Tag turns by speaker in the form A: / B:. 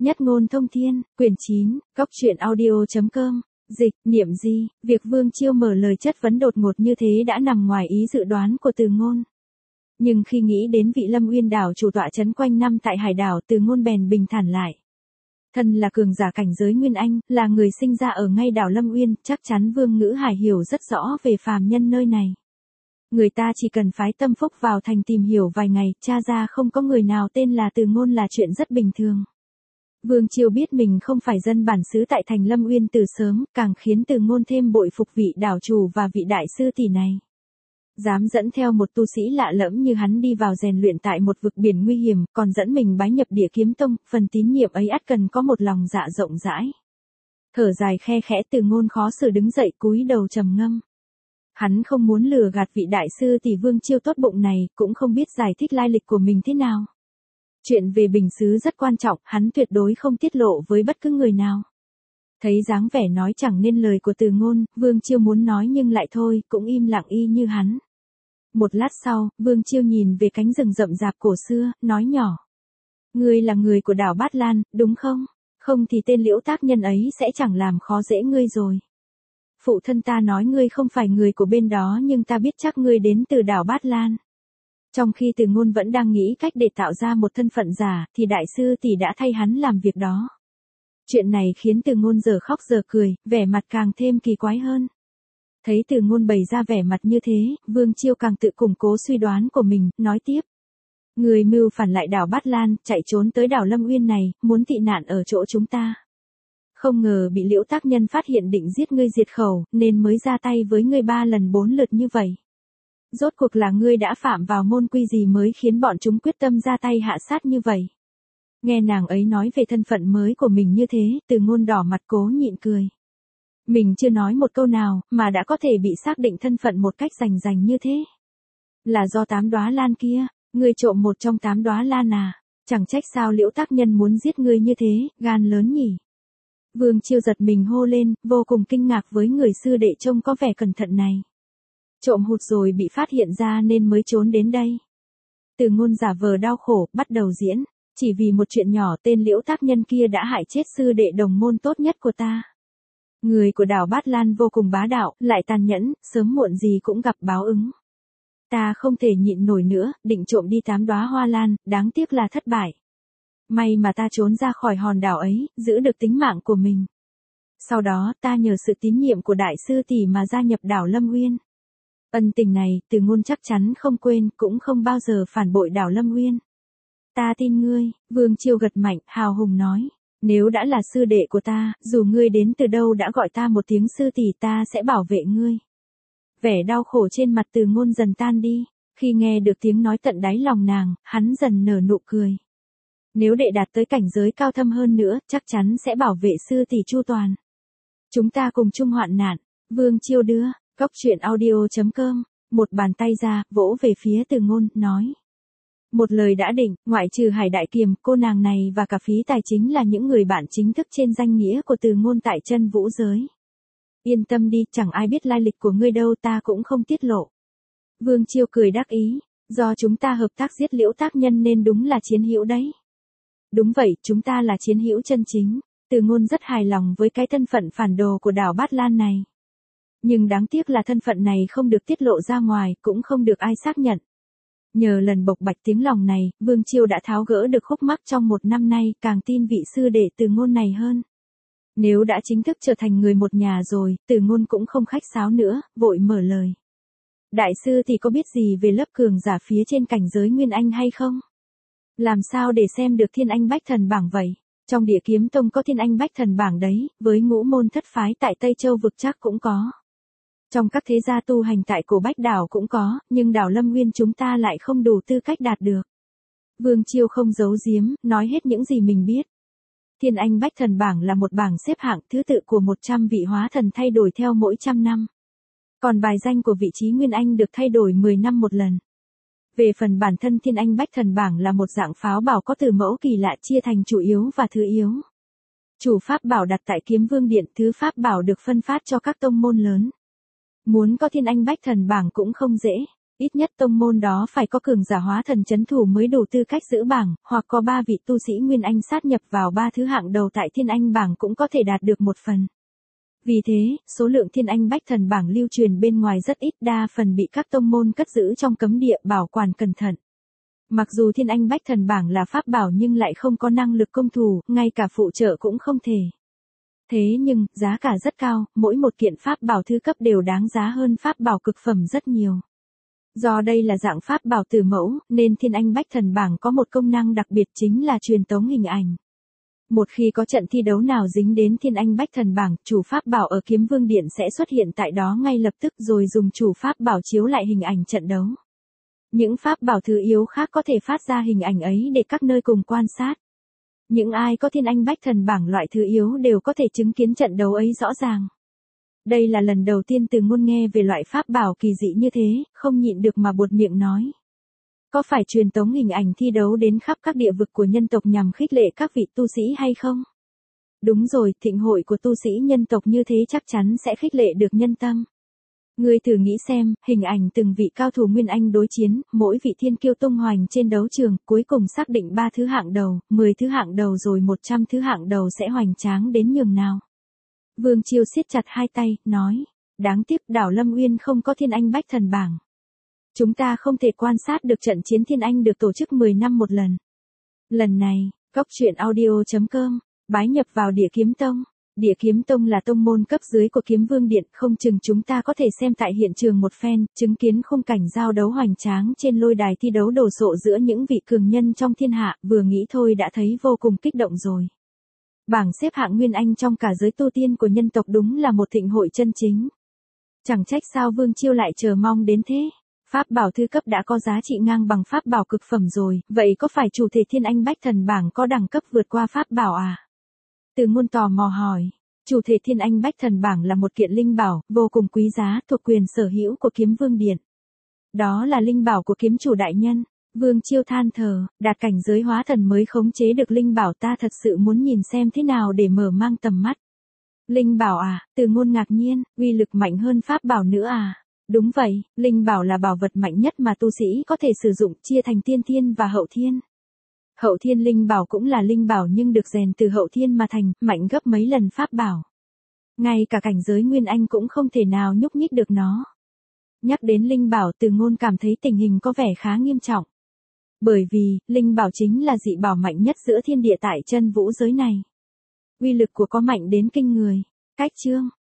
A: Nhất ngôn thông thiên, quyển 9, Cóc truyện audio.com, dịch, niệm di, việc Vương Chiêu mở lời chất vấn đột ngột như thế đã nằm ngoài ý dự đoán của Từ Ngôn. Nhưng khi nghĩ đến vị Lâm Uyên đảo chủ tọa trấn quanh năm tại hải đảo, Từ Ngôn bèn bình thản lại. Thân là cường giả cảnh giới Nguyên Anh, là người sinh ra ở ngay đảo Lâm Uyên, chắc chắn Vương Ngữ Hải hiểu rất rõ về phàm nhân nơi này. Người ta chỉ cần phái tâm phúc vào thành tìm hiểu vài ngày, tra ra không có người nào tên là Từ Ngôn là chuyện rất bình thường. Vương Chiêu biết mình không phải dân bản xứ tại thành Lâm Uyên từ sớm, càng khiến Từ Ngôn thêm bội phục vị đảo chủ và vị đại sư tỷ này. Dám dẫn theo một tu sĩ lạ lẫm như hắn đi vào rèn luyện tại một vực biển nguy hiểm, còn dẫn mình bái nhập Địa Kiếm Tông, phần tín nhiệm ấy ắt cần có một lòng dạ rộng rãi. Thở dài khe khẽ, Từ Ngôn khó xử đứng dậy cúi đầu trầm ngâm. Hắn không muốn lừa gạt vị đại sư tỷ Vương Chiêu tốt bụng này, cũng không biết giải thích lai lịch của mình thế nào. Chuyện về bình xứ rất quan trọng, hắn tuyệt đối không tiết lộ với bất cứ người nào. Thấy dáng vẻ nói chẳng nên lời của Từ Ngôn, Vương Chiêu muốn nói nhưng lại thôi, cũng im lặng y như hắn. Một lát sau, Vương Chiêu nhìn về cánh rừng rậm rạp cổ xưa, nói nhỏ. Ngươi là người của đảo Bát Lan, đúng không? Không thì tên Liễu tác nhân ấy sẽ chẳng làm khó dễ ngươi rồi. Phụ thân ta nói ngươi không phải người của bên đó, nhưng ta biết chắc ngươi đến từ đảo Bát Lan. Trong khi Từ Ngôn vẫn đang nghĩ cách để tạo ra một thân phận giả, thì đại sư tỷ đã thay hắn làm việc đó. Chuyện này khiến Từ Ngôn giờ khóc giờ cười, vẻ mặt càng thêm kỳ quái hơn. Thấy Từ Ngôn bày ra vẻ mặt như thế, Vương Chiêu càng tự củng cố suy đoán của mình, nói tiếp. Người mưu phản lại đảo Bát Lan, chạy trốn tới đảo Lâm Uyên này, muốn tị nạn ở chỗ chúng ta. Không ngờ bị Liễu tác nhân phát hiện định giết ngươi diệt khẩu, nên mới ra tay với ngươi 3 lần 4 lượt như vậy. Rốt cuộc là ngươi đã phạm vào môn quy gì mới khiến bọn chúng quyết tâm ra tay hạ sát như vậy. Nghe nàng ấy nói về thân phận mới của mình như thế, Từ Ngôn đỏ mặt cố nhịn cười. Mình chưa nói một câu nào, mà đã có thể bị xác định thân phận một cách rành rành như thế. Là do 8 đóa lan kia, ngươi trộm một trong 8 đóa lan à, chẳng trách sao Liễu tác nhân muốn giết ngươi như thế, gan lớn nhỉ. Vương Chiêu giật mình hô lên, vô cùng kinh ngạc với người sư đệ trông có vẻ cẩn thận này. Trộm hụt rồi bị phát hiện ra nên mới trốn đến đây. Từ Ngôn giả vờ đau khổ, bắt đầu diễn. Chỉ vì một chuyện nhỏ, tên Liễu tác nhân kia đã hại chết sư đệ đồng môn tốt nhất của ta. Người của đảo Bát Lan vô cùng bá đạo, lại tàn nhẫn, sớm muộn gì cũng gặp báo ứng. Ta không thể nhịn nổi nữa, định trộm đi 8 đóa hoa lan, đáng tiếc là thất bại. May mà ta trốn ra khỏi hòn đảo ấy, giữ được tính mạng của mình. Sau đó, ta nhờ sự tín nhiệm của đại sư tỷ mà gia nhập đảo Lâm Uyên. Ân tình này, Từ Ngôn chắc chắn không quên, cũng không bao giờ phản bội đảo Lâm Uyên. Ta tin ngươi, Vương Chiêu gật mạnh, hào hùng nói. Nếu đã là sư đệ của ta, dù ngươi đến từ đâu đã gọi ta một tiếng sư tỷ, ta sẽ bảo vệ ngươi. Vẻ đau khổ trên mặt Từ Ngôn dần tan đi. Khi nghe được tiếng nói tận đáy lòng nàng, hắn dần nở nụ cười. Nếu đệ đạt tới cảnh giới cao thâm hơn nữa, chắc chắn sẽ bảo vệ sư tỷ chu toàn. Chúng ta cùng chung hoạn nạn. Vương Chiêu đưa, Cóc truyện audio.com, một bàn tay ra, vỗ về phía Từ Ngôn, nói. Một lời đã định, ngoại trừ Hải Đại Kiềm, cô nàng này và cả phí tài chính là những người bạn chính thức trên danh nghĩa của Từ Ngôn tại chân vũ giới. Yên tâm đi, chẳng ai biết lai lịch của ngươi đâu, ta cũng không tiết lộ. Vương Chiêu cười đắc ý, do chúng ta hợp tác giết Liễu tác nhân nên đúng là chiến hữu đấy. Đúng vậy, chúng ta là chiến hữu chân chính. Từ Ngôn rất hài lòng với cái thân phận phản đồ của đảo Bát Lan này. Nhưng đáng tiếc là thân phận này không được tiết lộ ra ngoài, cũng không được ai xác nhận. Nhờ lần bộc bạch tiếng lòng này, Vương Chiêu đã tháo gỡ được khúc mắc trong 1 năm nay, càng tin vị sư đệ Từ Ngôn này hơn. Nếu đã chính thức trở thành người một nhà rồi, Từ Ngôn cũng không khách sáo nữa, vội mở lời. Đại sư thì có biết gì về lớp cường giả phía trên cảnh giới Nguyên Anh hay không? Làm sao để xem được Thiên Anh Bách Thần bảng vậy? Trong Địa Kiếm Tông có Thiên Anh Bách Thần bảng đấy, với ngũ môn thất phái tại Tây Châu vực chắc cũng có. Trong các thế gia tu hành tại cổ Bách đảo cũng có, nhưng đảo Lâm Uyên chúng ta lại không đủ tư cách đạt được. Vương Chiêu không giấu giếm, nói hết những gì mình biết. Thiên Anh Bách Thần bảng là một bảng xếp hạng thứ tự của 100 vị hóa thần thay đổi theo mỗi 100 năm. Còn bài danh của vị trí Nguyên Anh được thay đổi 10 năm một lần. Về phần bản thân Thiên Anh Bách Thần bảng là một dạng pháo bảo có từ mẫu kỳ lạ chia thành chủ yếu và thứ yếu. Chủ pháp bảo đặt tại Kiếm Vương Điện, thứ pháp bảo được phân phát cho các tông môn lớn. Muốn có Thiên Anh Bách Thần bảng cũng không dễ. Ít nhất tông môn đó phải có cường giả hóa thần chấn thủ mới đủ tư cách giữ bảng, hoặc có 3 vị tu sĩ Nguyên Anh sát nhập vào 3 thứ hạng đầu tại Thiên Anh bảng cũng có thể đạt được một phần. Vì thế, số lượng Thiên Anh Bách Thần bảng lưu truyền bên ngoài rất ít, đa phần bị các tông môn cất giữ trong cấm địa bảo quản cẩn thận. Mặc dù Thiên Anh Bách Thần bảng là pháp bảo nhưng lại không có năng lực công thủ, ngay cả phụ trợ cũng không thể. Thế nhưng, giá cả rất cao, mỗi một kiện pháp bảo thứ cấp đều đáng giá hơn pháp bảo cực phẩm rất nhiều. Do đây là dạng pháp bảo từ mẫu, nên Thiên Anh Bách Thần bảng có một công năng đặc biệt chính là truyền tống hình ảnh. Một khi có trận thi đấu nào dính đến Thiên Anh Bách Thần bảng, chủ pháp bảo ở Kiếm Vương Điện sẽ xuất hiện tại đó ngay lập tức rồi dùng chủ pháp bảo chiếu lại hình ảnh trận đấu. Những pháp bảo thứ yếu khác có thể phát ra hình ảnh ấy để các nơi cùng quan sát. Những ai có Thiên Anh Bách Thần bảng loại thứ yếu đều có thể chứng kiến trận đấu ấy rõ ràng. Đây là lần đầu tiên Từ Ngôn nghe về loại pháp bảo kỳ dị như thế, không nhịn được mà buột miệng nói. Có phải truyền tống hình ảnh thi đấu đến khắp các địa vực của nhân tộc nhằm khích lệ các vị tu sĩ hay không? Đúng rồi, thịnh hội của tu sĩ nhân tộc như thế chắc chắn sẽ khích lệ được nhân tâm. Ngươi thử nghĩ xem, hình ảnh từng vị cao thủ Nguyên Anh đối chiến, mỗi vị thiên kiêu tung hoành trên đấu trường, cuối cùng xác định 3 thứ hạng đầu, 10 thứ hạng đầu rồi 100 thứ hạng đầu sẽ hoành tráng đến nhường nào. Vương Chiêu siết chặt hai tay, nói, đáng tiếc đảo Lâm Uyên không có Thiên Anh Bách Thần bảng. Chúng ta không thể quan sát được trận chiến Thiên Anh được tổ chức 10 năm một lần. Lần này, goctruyện.audio.com, bái nhập vào Địa Kiếm Tông. Địa Kiếm Tông là tông môn cấp dưới của Kiếm Vương Điện, không chừng chúng ta có thể xem tại hiện trường một phen, chứng kiến khung cảnh giao đấu hoành tráng trên lôi đài thi đấu đồ sộ giữa những vị cường nhân trong thiên hạ, vừa nghĩ thôi đã thấy vô cùng kích động rồi. Bảng xếp hạng Nguyên Anh trong cả giới tu tiên của nhân tộc đúng là một thịnh hội chân chính. Chẳng trách sao Vương Chiêu lại chờ mong đến thế. Pháp bảo thứ cấp đã có giá trị ngang bằng pháp bảo cực phẩm rồi, vậy có phải chủ thể Thiên Anh Bách Thần bảng có đẳng cấp vượt qua pháp bảo à? Từ Ngôn tò mò hỏi. Chủ thể Thiên Anh Bách Thần bảng là một kiện linh bảo, vô cùng quý giá, thuộc quyền sở hữu của Kiếm Vương Điện. Đó là linh bảo của kiếm chủ đại nhân. Vương Chiêu than thở, đạt cảnh giới hóa thần mới khống chế được linh bảo, ta thật sự muốn nhìn xem thế nào để mở mang tầm mắt. Linh bảo à? Từ Ngôn ngạc nhiên, uy lực mạnh hơn pháp bảo nữa à? Đúng vậy, linh bảo là bảo vật mạnh nhất mà tu sĩ có thể sử dụng, chia thành tiên thiên và hậu thiên. Hậu thiên linh bảo cũng là linh bảo nhưng được rèn từ hậu thiên mà thành, mạnh gấp mấy lần pháp bảo. Ngay cả cảnh giới Nguyên Anh cũng không thể nào nhúc nhích được nó. Nhắc đến linh bảo, Từ Ngôn cảm thấy tình hình có vẻ khá nghiêm trọng. Bởi vì, linh bảo chính là dị bảo mạnh nhất giữa thiên địa tại chân vũ giới này. Uy lực của có mạnh đến kinh người. Cách chương.